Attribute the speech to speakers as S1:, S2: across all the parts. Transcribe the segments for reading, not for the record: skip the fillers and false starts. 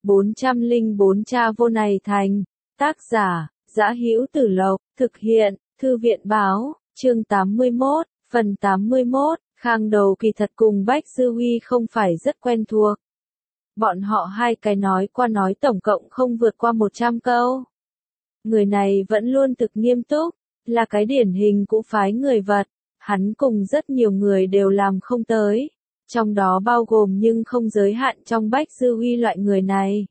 S1: 404 Cha vô này thành. Tác giả, Dã Hữu Tử Lộc, thực hiện, Thư viện báo, chương 81, phần 81, Khang Đầu kỳ thật cùng Bách Dư Huy không phải rất quen thuộc. Bọn họ hai cái nói qua nói tổng cộng không vượt qua 100 câu. Người này vẫn luôn thực nghiêm túc, là cái điển hình cũ phái người vật, hắn cùng rất nhiều người đều làm không tới, trong đó bao gồm nhưng không giới hạn trong Bách Dư Huy loại người này.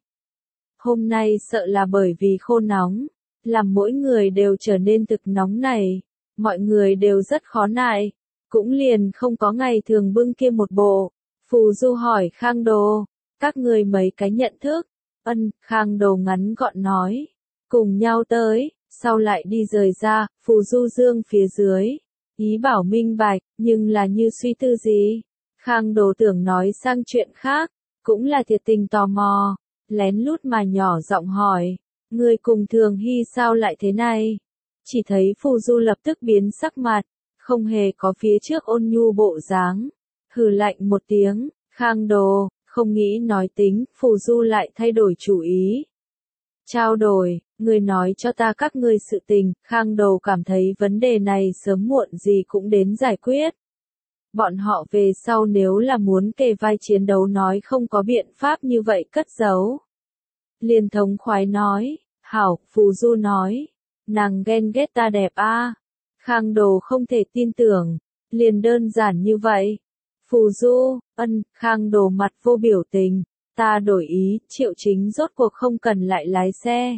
S1: Hôm nay sợ là bởi vì khô nóng, làm mỗi người đều trở nên thực nóng này, mọi người đều rất khó nại, cũng liền không có ngày thường bưng kia một bộ. Phù Du hỏi Khang Đồ, các người mấy cái nhận thức? Khang Đồ ngắn gọn nói, cùng nhau tới, sau lại đi rời ra. Phù Du dương phía dưới, ý bảo minh bạch, nhưng là như suy tư gì. Khang Đồ tưởng nói sang chuyện khác, cũng là thiệt tình tò mò, lén lút mà nhỏ giọng hỏi, người cùng Thường Hy sao lại thế này? Chỉ thấy Phù Du lập tức biến sắc mặt, không hề có phía trước ôn nhu bộ dáng, hừ lạnh một tiếng. Khang Đồ không nghĩ nói tính, Phù Du lại thay đổi chủ ý. Trao đổi, người nói cho ta các ngươi sự tình. Khang Đồ cảm thấy vấn đề này sớm muộn gì cũng đến giải quyết. Bọn họ về sau nếu là muốn kề vai chiến đấu nói không có biện pháp như vậy cất giấu. Liền thống khoái nói, hảo. Phù Du nói, nàng ghen ghét ta đẹp a. Khang Đồ không thể tin tưởng, liền đơn giản như vậy. Phù Du, Khang Đồ mặt vô biểu tình, ta đổi ý. Triệu Chính rốt cuộc không cần lại lái xe.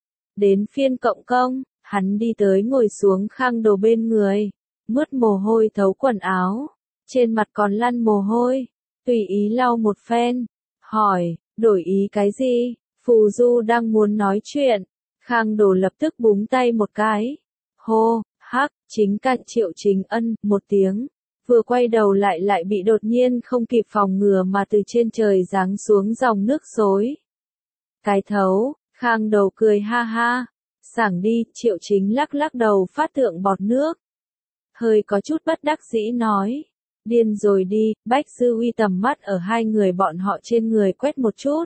S1: Đến phiên Cộng Công, hắn đi tới ngồi xuống Khang Đồ bên người, mướt mồ hôi thấu quần áo, trên mặt còn lăn mồ hôi, tùy ý lau một phen, hỏi, đổi ý cái gì? Phù Du đang muốn nói chuyện, Khang Đồ lập tức búng tay một cái, hô, hắc, chính ca. Triệu Chính một tiếng, vừa quay đầu lại bị đột nhiên không kịp phòng ngừa mà từ trên trời giáng xuống dòng nước xối. Cái thấu. Khang Đầu cười ha ha, sảng đi. Triệu Chính lắc lắc đầu phát thượng bọt nước, hơi có chút bất đắc dĩ nói, điên rồi đi. Bách Dư Huy tầm mắt ở hai người bọn họ trên người quét một chút,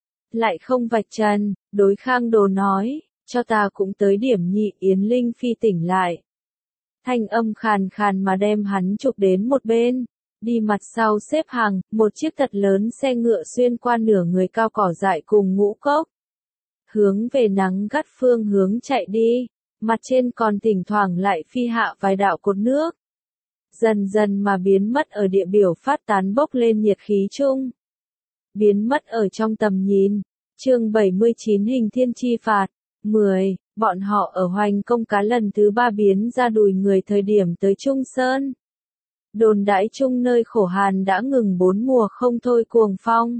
S1: lại không vạch trần, đối Khang Đồ nói, cho ta cũng tới điểm nhị. Yến Linh Phi tỉnh lại, thanh âm khàn khàn mà đem hắn chụp đến một bên, đi mặt sau xếp hàng. Một chiếc thật lớn xe ngựa xuyên qua nửa người cao cỏ dại cùng ngũ cốc, hướng về nắng gắt phương hướng chạy đi, mặt trên còn thỉnh thoảng lại phi hạ vài đạo cột nước, dần dần mà biến mất ở địa biểu phát tán bốc lên nhiệt khí chung, biến mất ở trong tầm nhìn. Chương 79 Hình Thiên Chi Phạt 10. Bọn họ ở Hoành Công cá lần thứ 3 biến ra đùi người thời điểm tới Trung Sơn. Đồn đãi chung nơi khổ hàn đã ngừng 4 mùa không thôi cuồng phong.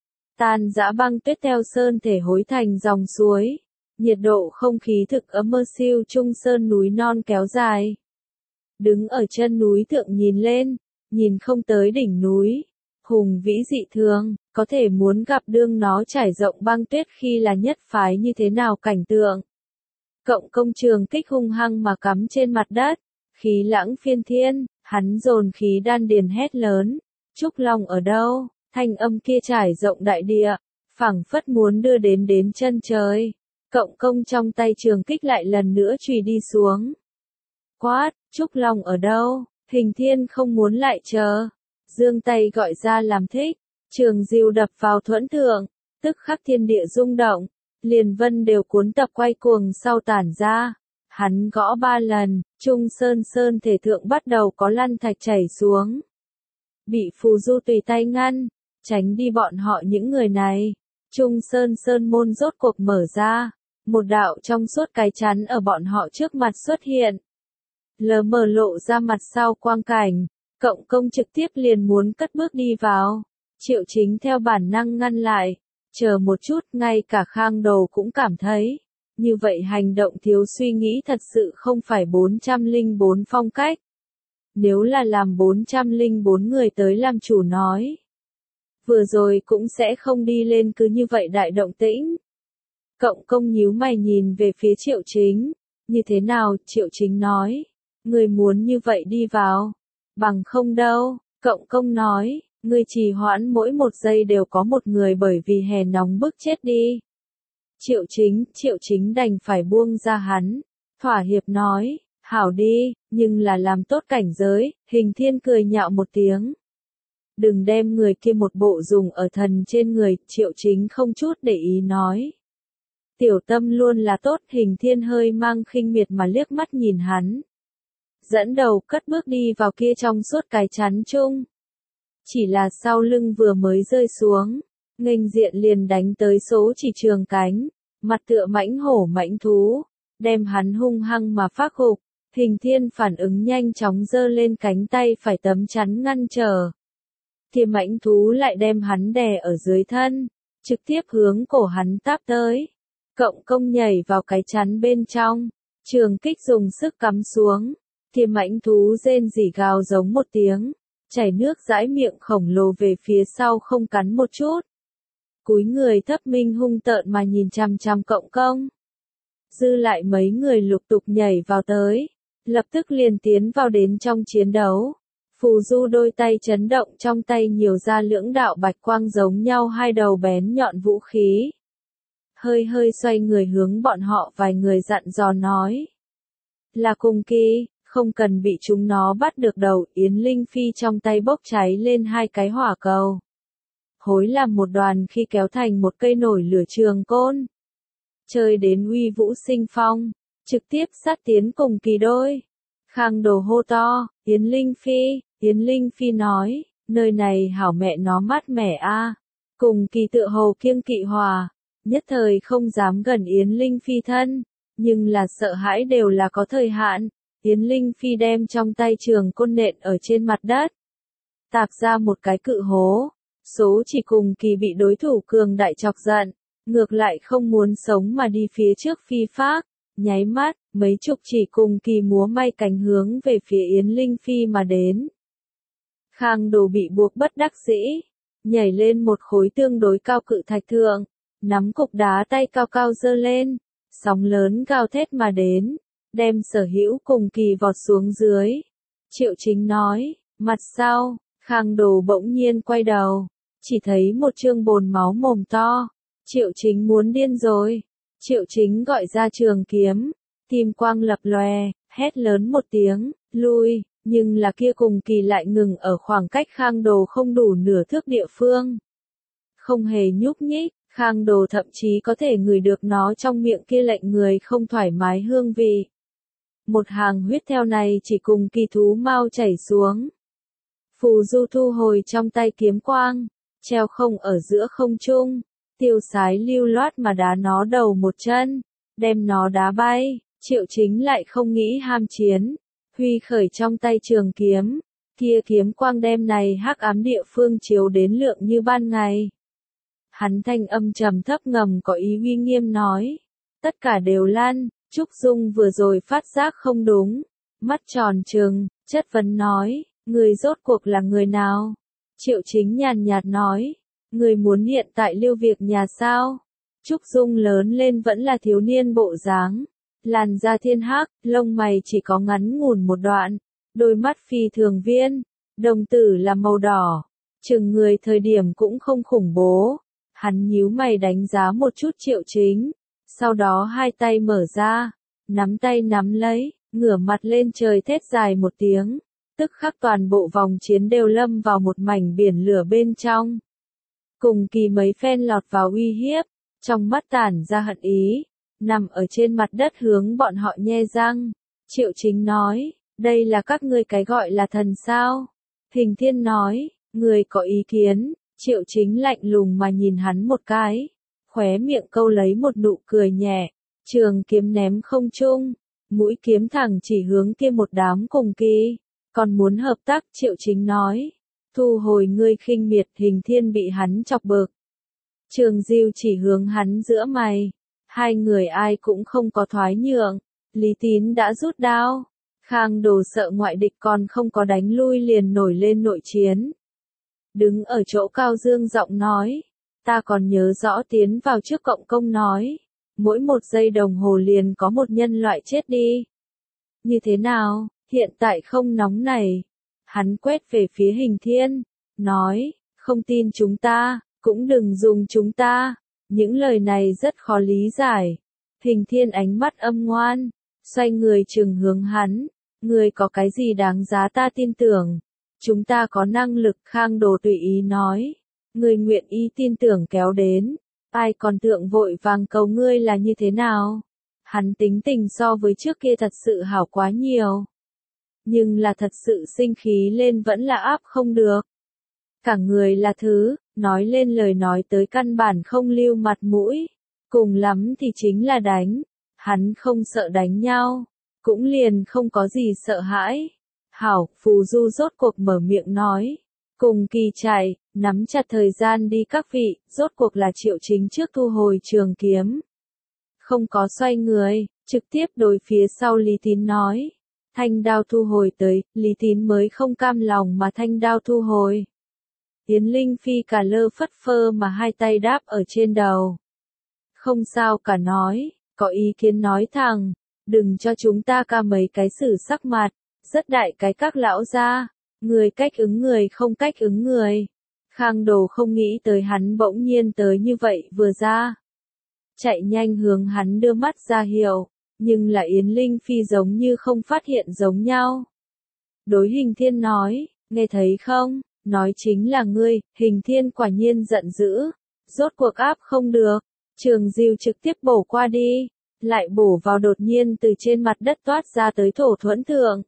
S1: Tan dã băng tuyết theo sơn thể hối thành dòng suối. Nhiệt độ không khí thực ấm mơ siêu. Trung Sơn núi non kéo dài. Đứng ở chân núi thượng nhìn lên, nhìn không tới đỉnh núi. Hùng vĩ dị thường, có thể muốn gặp đương nó trải rộng băng tuyết khi là nhất phái như thế nào cảnh tượng. Cộng Công trường kích hung hăng mà cắm trên mặt đất, khí lãng phiên thiên, hắn dồn khí đan điền hét lớn, Trúc Long ở đâu? Thanh âm kia trải rộng đại địa, phảng phất muốn đưa đến chân trời. Cộng Công trong tay trường kích lại lần nữa chùy đi xuống. Quát, Trúc Long ở đâu? Hình Thiên không muốn lại chờ, giương tay gọi ra làm thích, trường diêu đập vào thuẫn thượng, tức khắc thiên địa rung động, liền vân đều cuốn tập quay cuồng sau tản ra. Hắn gõ 3 lần, Trung Sơn thể thượng bắt đầu có lăn thạch chảy xuống. Bị Phù Du tùy tay ngăn, tránh đi bọn họ những người này. Trung Sơn môn rốt cuộc mở ra, một đạo trong suốt cái chắn ở bọn họ trước mặt xuất hiện. Lờ mờ lộ ra mặt sau quang cảnh, Cộng Công trực tiếp liền muốn cất bước đi vào. Triệu Chính theo bản năng ngăn lại, chờ một chút. Ngay cả Khang Đầu cũng cảm thấy, như vậy hành động thiếu suy nghĩ thật sự không phải 404 phong cách. Nếu là làm 404 người tới làm chủ nói, vừa rồi cũng sẽ không đi lên cứ như vậy đại động tĩnh. Cộng Công nhíu mày nhìn về phía Triệu Chính, như thế nào? Triệu Chính nói, người muốn như vậy đi vào, bằng không đâu. Cộng Công nói, Ngươi trì hoãn mỗi một giây đều có một người bởi vì hè nóng bức chết đi. Triệu chính đành phải buông ra hắn. Thỏa hiệp nói, hảo đi, nhưng là làm tốt cảnh giới, Hình Thiên cười nhạo một tiếng. Đừng đem người kia một bộ dùng ở thần trên người, Triệu chính không chút để ý nói. Tiểu tâm luôn là tốt, Hình Thiên hơi mang khinh miệt mà liếc mắt nhìn hắn. Dẫn đầu cất bước đi vào kia trong suốt cái chắn chung. Chỉ là sau lưng vừa mới rơi xuống, nghênh diện liền đánh tới số chỉ trường cánh, mặt tựa mãnh hổ mãnh thú, đem hắn hung hăng mà phác gục. Hình Thiên phản ứng nhanh chóng giơ lên cánh tay phải tấm chắn ngăn trở. Kia mãnh thú lại đem hắn đè ở dưới thân, trực tiếp hướng cổ hắn táp tới. Cộng công nhảy vào cái chắn bên trong, trường kích dùng sức cắm xuống. Kia mãnh thú rên rỉ gào giống một tiếng, chảy nước dãi miệng khổng lồ về phía sau không cắn một chút. Cúi người thấp minh hung tợn mà nhìn chằm chằm cộng công. Dư lại mấy người lục tục nhảy vào tới, lập tức liền tiến vào đến trong chiến đấu. Phù Du đôi tay chấn động, trong tay nhiều ra lưỡng đạo bạch quang giống nhau hai đầu bén nhọn vũ khí. Hơi hơi xoay người hướng bọn họ vài người dặn dò nói. Là cùng kỳ, không cần bị chúng nó bắt được đầu. Yến Linh Phi trong tay bốc cháy lên hai cái hỏa cầu. Hối làm một đoàn khi kéo thành một cây nổi lửa trường côn. Chơi đến uy vũ sinh phong, trực tiếp sát tiến cùng kỳ đôi. Khang Đồ hô to, Yến Linh Phi nói, nơi này hảo mẹ nó mát mẻ a. Cùng kỳ tựa hồ kiêng kỵ hòa, nhất thời không dám gần Yến Linh Phi thân, nhưng là sợ hãi đều là có thời hạn. Yến Linh Phi đem trong tay trường côn nện ở trên mặt đất, tạc ra một cái cự hố. Số chỉ cùng kỳ bị đối thủ cường đại chọc giận, ngược lại không muốn sống mà đi phía trước phi phác, nháy mắt, mấy chục chỉ cùng kỳ múa may cánh hướng về phía Yến Linh Phi mà đến. Khang Đồ bị buộc bất đắc dĩ, nhảy lên một khối tương đối cao cự thạch thượng, nắm cục đá tay cao cao giơ lên, sóng lớn gào thét mà đến, đem sở hữu cùng kỳ vọt xuống dưới. Triệu Chính nói, mặt sau, Khang Đồ bỗng nhiên quay đầu, chỉ thấy một trương bồn máu mồm to. Triệu Chính muốn điên rồi. Triệu Chính gọi ra trường kiếm, kim quang lập lòe, hét lớn một tiếng, lui, nhưng là kia cùng kỳ lại ngừng ở khoảng cách Khang Đồ không đủ nửa thước địa phương. Không hề nhúc nhích, Khang Đồ thậm chí có thể ngửi được nó trong miệng kia lệnh người không thoải mái hương vị. Một hàng huyết theo này chỉ cùng kỳ thú mau chảy xuống. Phù Du thu hồi trong tay kiếm quang, treo không ở giữa không trung, tiêu sái lưu loát mà đá nó đầu một chân, đem nó đá bay. Triệu Chính lại không nghĩ ham chiến, huy khởi trong tay trường kiếm, kia kiếm quang đem này hắc ám địa phương chiếu đến lượng như ban ngày. Hắn thanh âm trầm thấp ngầm có ý uy nghiêm nói, tất cả đều lăn. Trúc Dung vừa rồi phát giác không đúng, mắt tròn trừng, chất vấn nói, người rốt cuộc là người nào? Triệu Chính nhàn nhạt nói, người muốn hiện tại lưu việc nhà sao? Trúc Dung lớn lên vẫn là thiếu niên bộ dáng, làn da thiên hắc, lông mày chỉ có ngắn ngủn một đoạn, đôi mắt phi thường viên, đồng tử là màu đỏ, chừng người thời điểm cũng không khủng bố. Hắn nhíu mày đánh giá một chút Triệu Chính, sau đó hai tay mở ra, nắm tay nắm lấy, ngửa mặt lên trời thét dài một tiếng, tức khắc toàn bộ vòng chiến đều lâm vào một mảnh biển lửa bên trong. Cùng kỳ mấy phen lọt vào uy hiếp, trong mắt tản ra hận ý, nằm ở trên mặt đất hướng bọn họ nhe răng. Triệu Chính nói, đây là các ngươi cái gọi là thần sao? Hình Thiên nói, người có ý kiến. Triệu Chính lạnh lùng mà nhìn hắn một cái, khóe miệng câu lấy một nụ cười nhẹ, trường kiếm ném không trung, mũi kiếm thẳng chỉ hướng kia một đám cùng kỳ, còn muốn hợp tác. Triệu Chính nói, thu hồi ngươi khinh miệt. Hình Thiên bị hắn chọc bực, Trường Diêu chỉ hướng hắn giữa mày, hai người ai cũng không có thoái nhượng. Lý Tín đã rút đao, Khang Đồ sợ ngoại địch còn không có đánh lui liền nổi lên nội chiến. Đứng ở chỗ cao dương giọng nói, ta còn nhớ rõ tiến vào trước cộng công nói, mỗi một giây đồng hồ liền có một nhân loại chết đi. Như thế nào, hiện tại không nóng này. Hắn quét về phía Hình Thiên, nói, không tin chúng ta, cũng đừng dùng chúng ta. Những lời này rất khó lý giải. Hình Thiên ánh mắt âm ngoan, xoay người trừng hướng hắn, ngươi có cái gì đáng giá ta tin tưởng? Chúng ta có năng lực, Khang Đồ tùy ý nói. Ngươi nguyện ý tin tưởng kéo đến, ai còn tượng vội vàng cầu ngươi là như thế nào? Hắn tính tình so với trước kia thật sự hảo quá nhiều. Nhưng là thật sự sinh khí lên vẫn là áp không được. Cả người là thứ, nói lên lời nói tới căn bản không lưu mặt mũi. Cùng lắm thì chính là đánh. Hắn không sợ đánh nhau, cũng liền không có gì sợ hãi. Hảo, Phù Du rốt cuộc mở miệng nói. Cùng Kỳ chạy, nắm chặt thời gian đi các vị, rốt cuộc là Triệu Chính trước thu hồi trường kiếm. Không có xoay người, trực tiếp đối phía sau Lý Tín nói. Thanh đao thu hồi tới, Lý Tín mới không cam lòng mà thanh đao thu hồi. Yến Linh Phi cả lơ phất phơ mà hai tay đáp ở trên đầu. Không sao cả nói, có ý kiến nói thẳng, đừng cho chúng ta ca mấy cái xử sắc mặt, rất đại cái các lão gia, người cách ứng người không cách ứng người. Khang Đồ không nghĩ tới hắn bỗng nhiên tới như vậy vừa ra. Chạy nhanh hướng hắn đưa mắt ra hiệu, nhưng là Yến Linh Phi giống như không phát hiện giống nhau. Đối Hình Thiên nói, nghe thấy không, nói chính là ngươi. Hình Thiên quả nhiên giận dữ, rốt cuộc áp không được, trường diêu trực tiếp bổ qua đi, lại bổ vào đột nhiên từ trên mặt đất toát ra tới thổ thuẫn thượng.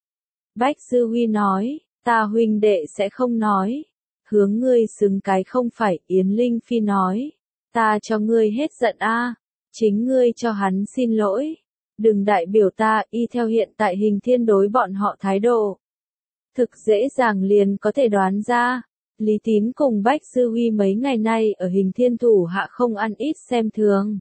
S1: Bách Sư Huy nói, ta huynh đệ sẽ không nói, hướng ngươi xứng cái không phải. Yến Linh Phi nói, ta cho ngươi hết giận a, chính ngươi cho hắn xin lỗi, đừng đại biểu ta. Y theo hiện tại Hình Thiên đối bọn họ thái độ, thực dễ dàng liền có thể đoán ra. Lý Tín cùng Bách Sư Huy mấy ngày nay ở Hình Thiên thủ hạ không ăn ít xem thường.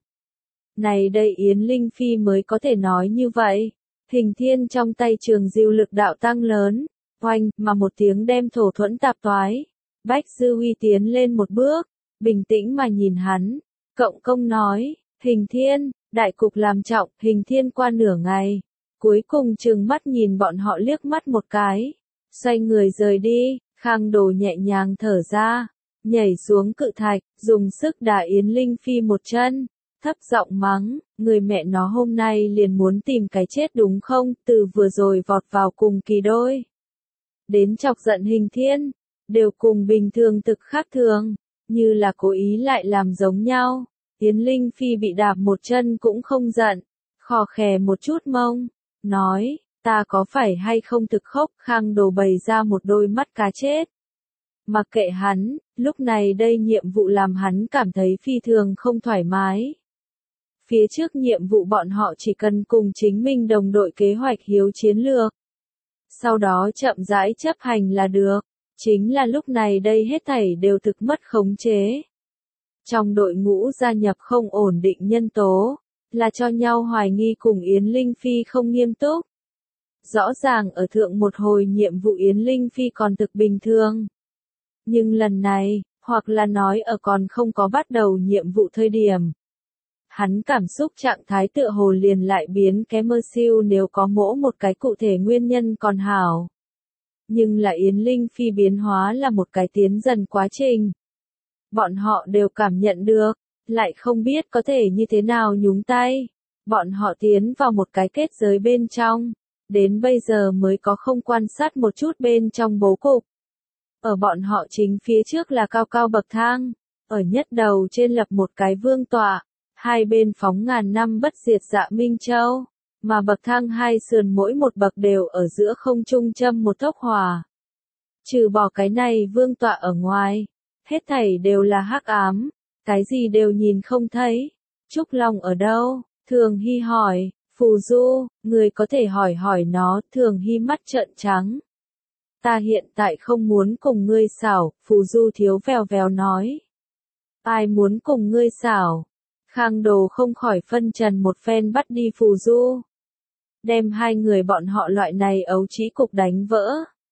S1: Này đây Yến Linh Phi mới có thể nói như vậy. Hình Thiên trong tay trường diêu lực đạo tăng lớn, oanh mà một tiếng đem thổ thuẫn tạp toái. Bách Sư Huy tiến lên một bước, bình tĩnh mà nhìn hắn. Cộng công nói, Hình Thiên, đại cục làm trọng. Hình Thiên qua nửa ngày, cuối cùng trừng mắt nhìn bọn họ liếc mắt một cái, xoay người rời đi. Khang Đồ nhẹ nhàng thở ra, nhảy xuống cự thạch, dùng sức đá Yến Linh Phi một chân, thấp giọng mắng, người mẹ nó hôm nay liền muốn tìm cái chết đúng không? Từ vừa rồi vọt vào cùng Kỳ đôi đến chọc giận Hình Thiên, đều cùng bình thường thực khác thường, như là cố ý lại làm giống nhau. Yến Linh Phi bị đạp một chân cũng không giận, khò khè một chút mông, nói, ta có phải hay không thực khóc? Khang Đồ bày ra một đôi mắt cá chết. Mặc kệ hắn, lúc này đây nhiệm vụ làm hắn cảm thấy phi thường không thoải mái. Phía trước nhiệm vụ bọn họ chỉ cần cùng chính mình đồng đội kế hoạch hiếu chiến lược, sau đó chậm rãi chấp hành là được. Chính là lúc này đây hết thảy đều thực mất khống chế. Trong đội ngũ gia nhập không ổn định nhân tố, là cho nhau hoài nghi cùng Yến Linh Phi không nghiêm túc. Rõ ràng ở thượng một hồi nhiệm vụ Yến Linh Phi còn thực bình thường. Nhưng lần này, hoặc là nói ở còn không có bắt đầu nhiệm vụ thời điểm, hắn cảm xúc trạng thái tựa hồ liền lại biến kém mơ siêu. Nếu có mỗi một cái cụ thể nguyên nhân còn hảo. Nhưng là Yến Linh Phi biến hóa là một cái tiến dần quá trình. Bọn họ đều cảm nhận được, lại không biết có thể như thế nào nhúng tay. Bọn họ tiến vào một cái kết giới bên trong, đến bây giờ mới có không quan sát một chút bên trong bố cục. Ở bọn họ chính phía trước là cao cao bậc thang, ở nhất đầu trên lập một cái vương tọa, hai bên phóng ngàn năm bất diệt Dạ Minh Châu, mà bậc thang hai sườn mỗi một bậc đều ở giữa không trung châm một thốc hỏa. Trừ bỏ cái này vương tọa ở ngoài, hết thảy đều là hắc ám, cái gì đều nhìn không thấy. Trúc Long ở đâu? Thường Hy hỏi. Phù Du, người có thể hỏi hỏi nó. Thường Hy mắt trợn trắng. Ta hiện tại không muốn cùng ngươi xảo. Phù Du thiếu vèo vèo nói. Ai muốn cùng ngươi xảo? Khang Đồ không khỏi phân trần một phen bắt đi Phù Du, đem hai người bọn họ loại này ấu trĩ cục đánh vỡ.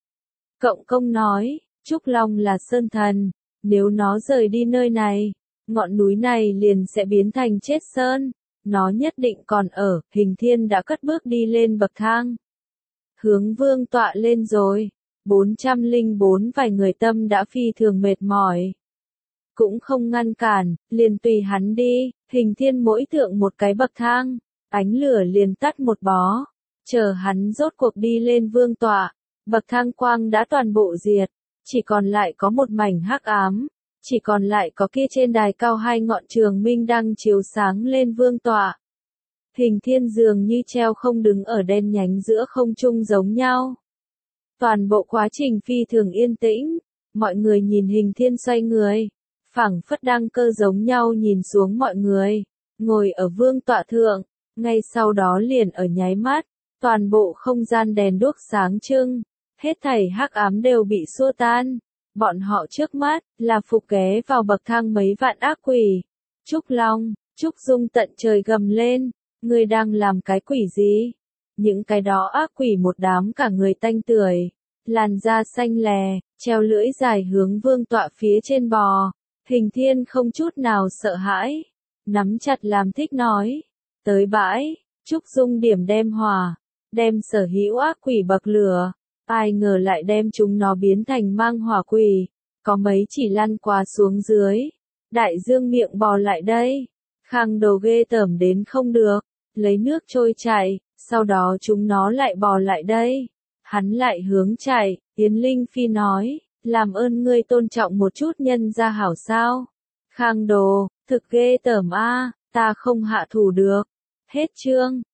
S1: Cộng công nói, Trúc Long là sơn thần, nếu nó rời đi nơi này, ngọn núi này liền sẽ biến thành chết sơn, nó nhất định còn ở. Hình Thiên đã cất bước đi lên bậc thang, hướng vương tọa lên rồi. 404 vài người tâm đã phi thường mệt mỏi. Cũng không ngăn cản, liền tùy hắn đi, Hình Thiên mỗi thượng một cái bậc thang, ánh lửa liền tắt một bó, chờ hắn rốt cuộc đi lên vương tọa, bậc thang quang đã toàn bộ diệt, chỉ còn lại có một mảnh hắc ám, chỉ còn lại có kia trên đài cao hai ngọn trường minh đang chiếu sáng lên vương tọa. Hình Thiên dường như treo không đứng ở đen nhánh giữa không trung giống nhau. Toàn bộ quá trình phi thường yên tĩnh, mọi người nhìn Hình Thiên xoay người, phảng phất đăng cơ giống nhau nhìn xuống mọi người, ngồi ở vương tọa thượng, ngay sau đó liền ở nháy mắt, toàn bộ không gian đèn đuốc sáng trưng, hết thảy hắc ám đều bị xua tan. Bọn họ trước mắt, là phục ghé vào bậc thang mấy vạn ác quỷ. Trúc Long, Trúc Dung tận trời gầm lên, ngươi đang làm cái quỷ gì? Những cái đó ác quỷ một đám cả người tanh tưởi, làn da xanh lè, treo lưỡi dài hướng vương tọa phía trên bò. Hình Thiên không chút nào sợ hãi, nắm chặt làm thích nói, tới bãi, Trúc Dung điểm đem hỏa, đem sở hữu ác quỷ bậc lửa, ai ngờ lại đem chúng nó biến thành mang hỏa quỷ, có mấy chỉ lăn qua xuống dưới, đại dương miệng bò lại đây, Khang Đồ ghê tởm đến không được, lấy nước trôi chảy, sau đó chúng nó lại bò lại đây, hắn lại hướng chạy, Yến Linh Phi nói, làm ơn ngươi tôn trọng một chút nhân gia hảo sao. Khang Đồ, thực ghê tởm a, ta không hạ thủ được. Hết chương.